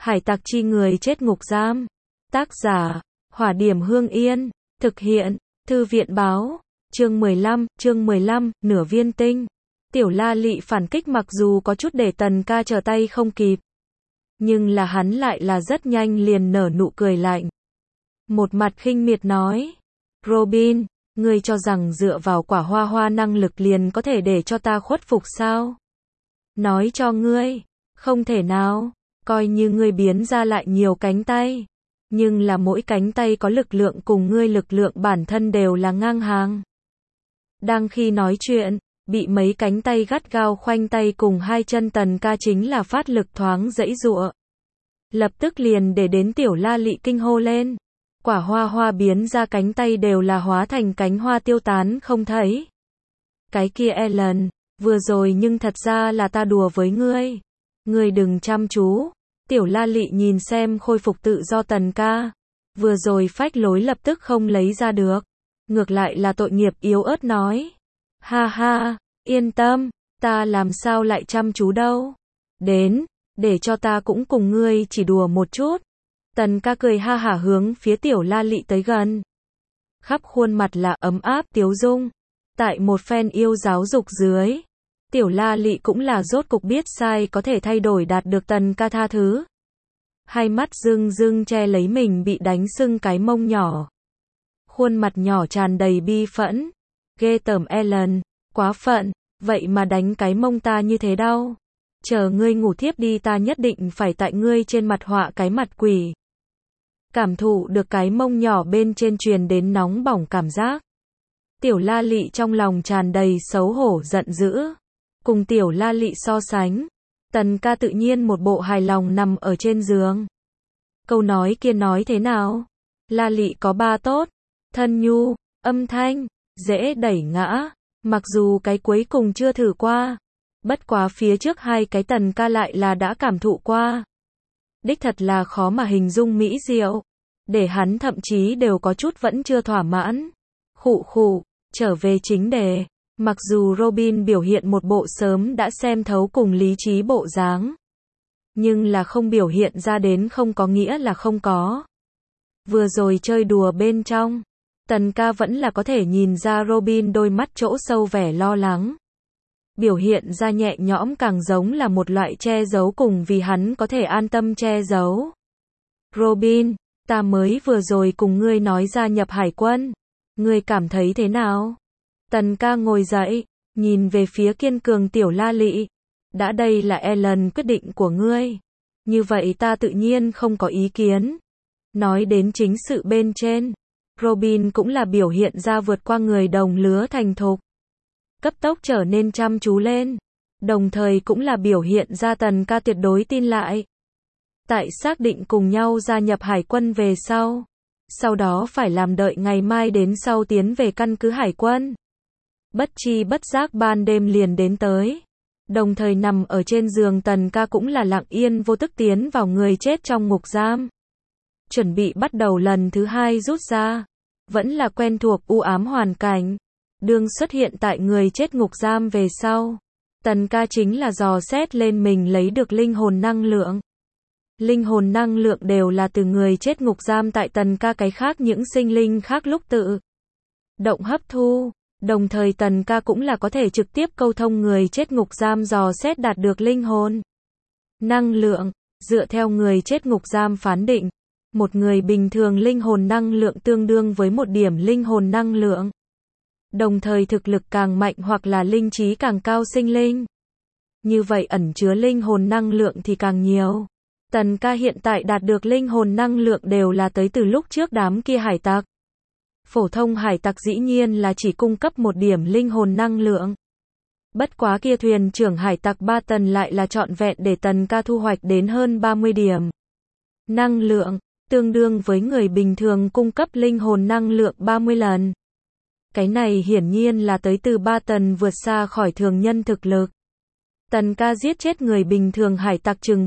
Hải tặc chi người chết ngục giam. Tác giả, Hỏa Điểm Hương Yên. Thực hiện, Thư viện báo. Chương 15, nửa viên tinh. Tiểu La Lị phản kích mặc dù có chút để Tần Ca trở tay không kịp. Nhưng là hắn lại là rất nhanh liền nở nụ cười lạnh. Một mặt khinh miệt nói. Robin, ngươi cho rằng dựa vào quả hoa hoa năng lực liền có thể để cho ta khuất phục sao? Nói cho ngươi, không thể nào, coi như ngươi biến ra lại nhiều cánh tay. Nhưng là mỗi cánh tay có lực lượng cùng ngươi lực lượng bản thân đều là ngang hàng. Đang khi nói chuyện, bị mấy cánh tay gắt gao khoanh tay cùng hai chân Tần Ca chính là phát lực thoáng giãy giụa. Lập tức liền để đến Tiểu La Lị kinh hô lên. Quả hoa hoa biến ra cánh tay đều là hóa thành cánh hoa tiêu tán không thấy. Cái kia Ellen, vừa rồi nhưng thật ra là ta đùa với ngươi. Ngươi đừng chăm chú. Tiểu La Lị nhìn xem khôi phục tự do Tần Ca. Vừa rồi phách lối lập tức không lấy ra được. Ngược lại là tội nghiệp yếu ớt nói. Ha ha, yên tâm, ta làm sao lại chăm chú đâu. Đến, để cho ta cũng cùng ngươi chỉ đùa một chút. Tần Ca cười ha hả hướng phía Tiểu La Lị tới gần. Khắp khuôn mặt là ấm áp tiếu dung. Tại một phen yêu giáo dục dưới, Tiểu La Lị cũng là rốt cục biết sai có thể thay đổi đạt được Tần Ca tha thứ. Hai mắt rưng rưng che lấy mình bị đánh sưng cái mông nhỏ. Khuôn mặt nhỏ tràn đầy bi phẫn. Ghê tởm Ellen, quá phận, vậy mà đánh cái mông ta như thế đau. Chờ ngươi ngủ thiếp đi ta nhất định phải tại ngươi trên mặt họa cái mặt quỷ. Cảm thụ được cái mông nhỏ bên trên truyền đến nóng bỏng cảm giác. Tiểu La Lị trong lòng tràn đầy xấu hổ giận dữ. Cùng Tiểu La Lị so sánh, Tần Ca tự nhiên một bộ hài lòng nằm ở trên giường. Câu nói kia nói thế nào? La Lị có ba tốt, thân nhu, âm thanh, dễ đẩy ngã. Mặc dù cái cuối cùng chưa thử qua, bất quá phía trước hai cái Tần Ca lại là đã cảm thụ qua. Đích thật là khó mà hình dung mỹ diệu, để hắn thậm chí đều có chút vẫn chưa thỏa mãn. Khụ khụ, trở về chính đề. Mặc dù Robin biểu hiện một bộ sớm đã xem thấu cùng lý trí bộ dáng, nhưng là không biểu hiện ra đến không có nghĩa là không có. Vừa rồi chơi đùa bên trong, Tần Ca vẫn là có thể nhìn ra Robin đôi mắt chỗ sâu vẻ lo lắng. Biểu hiện ra nhẹ nhõm càng giống là một loại che giấu cùng vì hắn có thể an tâm che giấu. Robin, ta mới vừa rồi cùng ngươi nói gia nhập hải quân. Ngươi cảm thấy thế nào? Tần Ca ngồi dậy, nhìn về phía kiên cường Tiểu La Lị. Đã đây là Ellen quyết định của ngươi. Như vậy ta tự nhiên không có ý kiến. Nói đến chính sự bên trên, Robin cũng là biểu hiện ra vượt qua người đồng lứa thành thục. Cấp tốc trở nên chăm chú lên. Đồng thời cũng là biểu hiện ra Tần Ca tuyệt đối tin lại. Tại xác định cùng nhau gia nhập hải quân về sau. Sau đó phải làm đợi ngày mai đến sau tiến về căn cứ hải quân. Bất chi bất giác ban đêm liền đến tới. Đồng thời nằm ở trên giường Tần Ca cũng là lặng yên vô tức tiến vào người chết trong ngục giam. Chuẩn bị bắt đầu lần thứ hai rút ra. Vẫn là quen thuộc u ám hoàn cảnh. Đương xuất hiện tại người chết ngục giam về sau. Tần Ca chính là dò xét lên mình lấy được linh hồn năng lượng. Linh hồn năng lượng đều là từ người chết ngục giam tại Tần Ca cái khác những sinh linh khác lúc tự động hấp thu. Đồng thời Tần Ca cũng là có thể trực tiếp câu thông người chết ngục giam dò xét đạt được linh hồn năng lượng. Dựa theo người chết ngục giam phán định, một người bình thường linh hồn năng lượng tương đương với một điểm linh hồn năng lượng. Đồng thời thực lực càng mạnh hoặc là linh trí càng cao sinh linh, như vậy ẩn chứa linh hồn năng lượng thì càng nhiều. Tần Ca hiện tại đạt được linh hồn năng lượng đều là tới từ lúc trước đám kia hải tặc. Phổ thông hải tặc dĩ nhiên là chỉ cung cấp một điểm linh hồn năng lượng. Bất quá kia thuyền trưởng hải tặc Ba Tần lại là trọn vẹn để Tần Ca thu hoạch đến hơn 30 điểm năng lượng, tương đương với người bình thường cung cấp linh hồn năng lượng 30 lần. Cái này hiển nhiên là tới từ Ba Tần vượt xa khỏi thường nhân thực lực. Tần Ca giết chết người bình thường hải tặc chừng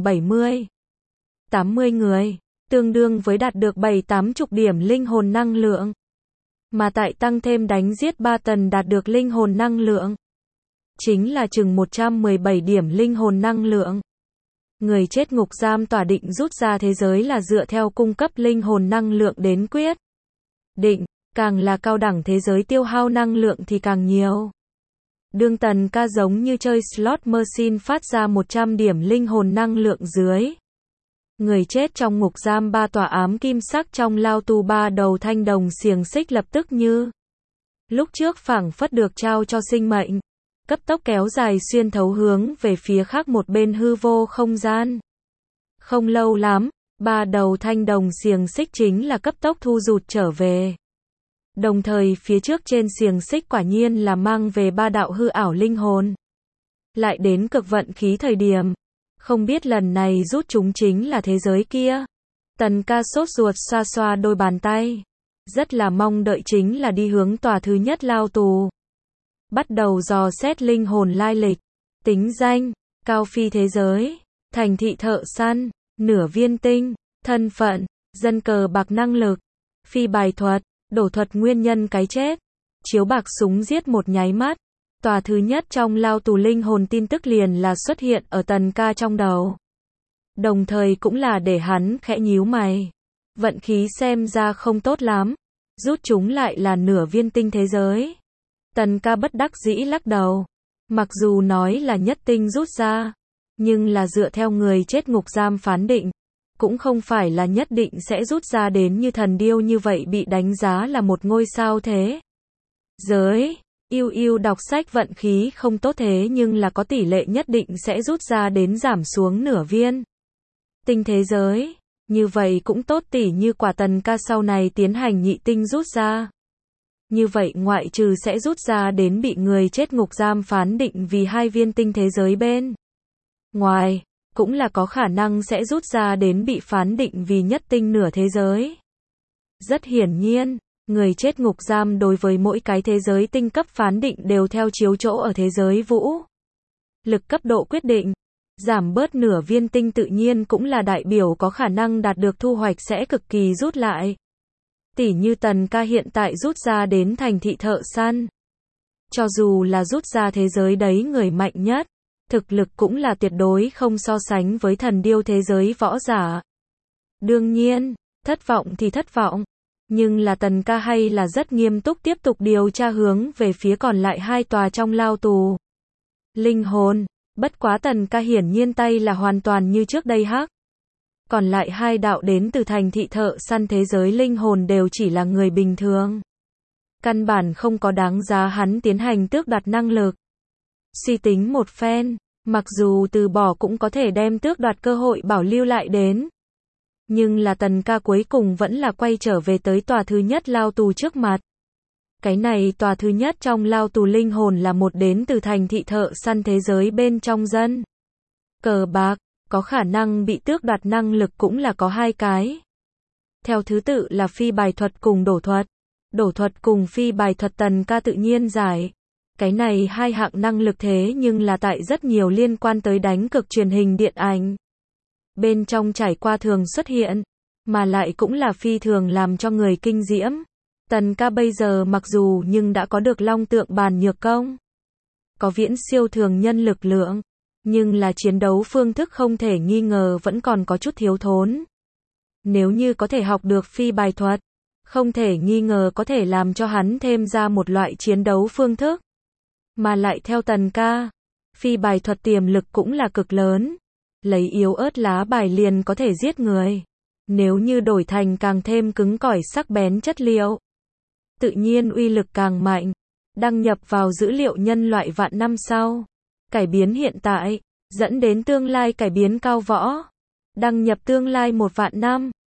80 người, tương đương với đạt được 7-80 điểm linh hồn năng lượng. Mà tại tăng thêm đánh giết Ba Tần đạt được linh hồn năng lượng, chính là chừng 117 điểm linh hồn năng lượng. Người chết ngục giam tỏa định rút ra thế giới là dựa theo cung cấp linh hồn năng lượng đến quyết định, càng là cao đẳng thế giới tiêu hao năng lượng thì càng nhiều. Đương Tần Ca giống như chơi slot machine phát ra 100 điểm linh hồn năng lượng dưới. Người chết trong ngục giam ba tòa ám kim sắc trong lao tù ba đầu thanh đồng xiềng xích lập tức như lúc trước phảng phất được trao cho sinh mệnh, cấp tốc kéo dài xuyên thấu hướng về phía khác một bên hư vô không gian. Không lâu lắm, ba đầu thanh đồng xiềng xích chính là cấp tốc thu rụt trở về. Đồng thời phía trước trên xiềng xích quả nhiên là mang về ba đạo hư ảo linh hồn. Lại đến cực vận khí thời điểm, không biết lần này rút chúng chính là thế giới kia. Tần Ca sốt ruột xoa xoa đôi bàn tay. Rất là mong đợi chính là đi hướng tòa thứ nhất lao tù. Bắt đầu dò xét linh hồn lai lịch, tính danh, cao phi thế giới, thành thị thợ săn, nửa viên tinh, thân phận, dân cờ bạc năng lực, phi bài thuật, đổ thuật nguyên nhân cái chết, chiếu bạc súng giết một nháy mắt. Tòa thứ nhất trong lao tù linh hồn tin tức liền là xuất hiện ở Tần Ca trong đầu. Đồng thời cũng là để hắn khẽ nhíu mày. Vận khí xem ra không tốt lắm. Rút chúng lại là nửa viên tinh thế giới. Tần Ca bất đắc dĩ lắc đầu. Mặc dù nói là nhất tinh rút ra, nhưng là dựa theo người chết ngục giam phán định, cũng không phải là nhất định sẽ rút ra đến như thần điêu như vậy bị đánh giá là một ngôi sao thế giới. Yêu đọc sách vận khí không tốt thế nhưng là có tỷ lệ nhất định sẽ rút ra đến giảm xuống nửa viên tinh thế giới. Như vậy cũng tốt, tỉ như quả Tần Ca sau này tiến hành nhị tinh rút ra. Như vậy ngoại trừ sẽ rút ra đến bị người chết ngục giam phán định vì 2 viên tinh thế giới bên ngoài, cũng là có khả năng sẽ rút ra đến bị phán định vì nhất tinh nửa thế giới. Rất hiển nhiên, người chết ngục giam đối với mỗi cái thế giới tinh cấp phán định đều theo chiếu chỗ ở thế giới vũ lực cấp độ quyết định. Giảm bớt nửa viên tinh tự nhiên cũng là đại biểu có khả năng đạt được thu hoạch sẽ cực kỳ rút lại. Tỉ như Tần Ca hiện tại rút ra đến thành thị thợ săn. Cho dù là rút ra thế giới đấy người mạnh nhất, thực lực cũng là tuyệt đối không so sánh với thần điêu thế giới võ giả. Đương nhiên, thất vọng thì thất vọng. Nhưng là Tần Ca hay là rất nghiêm túc tiếp tục điều tra hướng về phía còn lại 2 tòa trong lao tù linh hồn. Bất quá Tần Ca hiển nhiên tay là hoàn toàn như trước đây hắc. Còn lại 2 đạo đến từ thành thị thợ săn thế giới linh hồn đều chỉ là người bình thường. Căn bản không có đáng giá hắn tiến hành tước đoạt năng lực. Suy tính một phen, mặc dù từ bỏ cũng có thể đem tước đoạt cơ hội bảo lưu lại đến. Nhưng là Tần Ca cuối cùng vẫn là quay trở về tới tòa thứ nhất lao tù trước mặt. Cái này tòa thứ nhất trong lao tù linh hồn là một đến từ thành thị thợ săn thế giới bên trong dân cờ bạc, có khả năng bị tước đoạt năng lực cũng là có 2 cái. Theo thứ tự là phi bài thuật cùng đổ thuật. Đổ thuật cùng phi bài thuật Tần Ca tự nhiên giải. Cái này 2 hạng năng lực thế nhưng là tại rất nhiều liên quan tới đánh cược truyền hình điện ảnh bên trong trải qua thường xuất hiện, mà lại cũng là phi thường làm cho người kinh diễm. Tần Ca bây giờ mặc dù nhưng đã có được long tượng bàn nhược công, có viễn siêu thường nhân lực lượng, nhưng là chiến đấu phương thức không thể nghi ngờ vẫn còn có chút thiếu thốn. Nếu như có thể học được phi bài thuật, không thể nghi ngờ có thể làm cho hắn thêm ra một loại chiến đấu phương thức. Mà lại theo Tần Ca, phi bài thuật tiềm lực cũng là cực lớn. Lấy yếu ớt lá bài liền có thể giết người. Nếu như đổi thành càng thêm cứng cỏi sắc bén chất liệu, tự nhiên uy lực càng mạnh. Đăng nhập vào dữ liệu nhân loại vạn năm sau. Cải biến hiện tại, dẫn đến tương lai cải biến cao võ. Đăng nhập tương lai 1 vạn năm.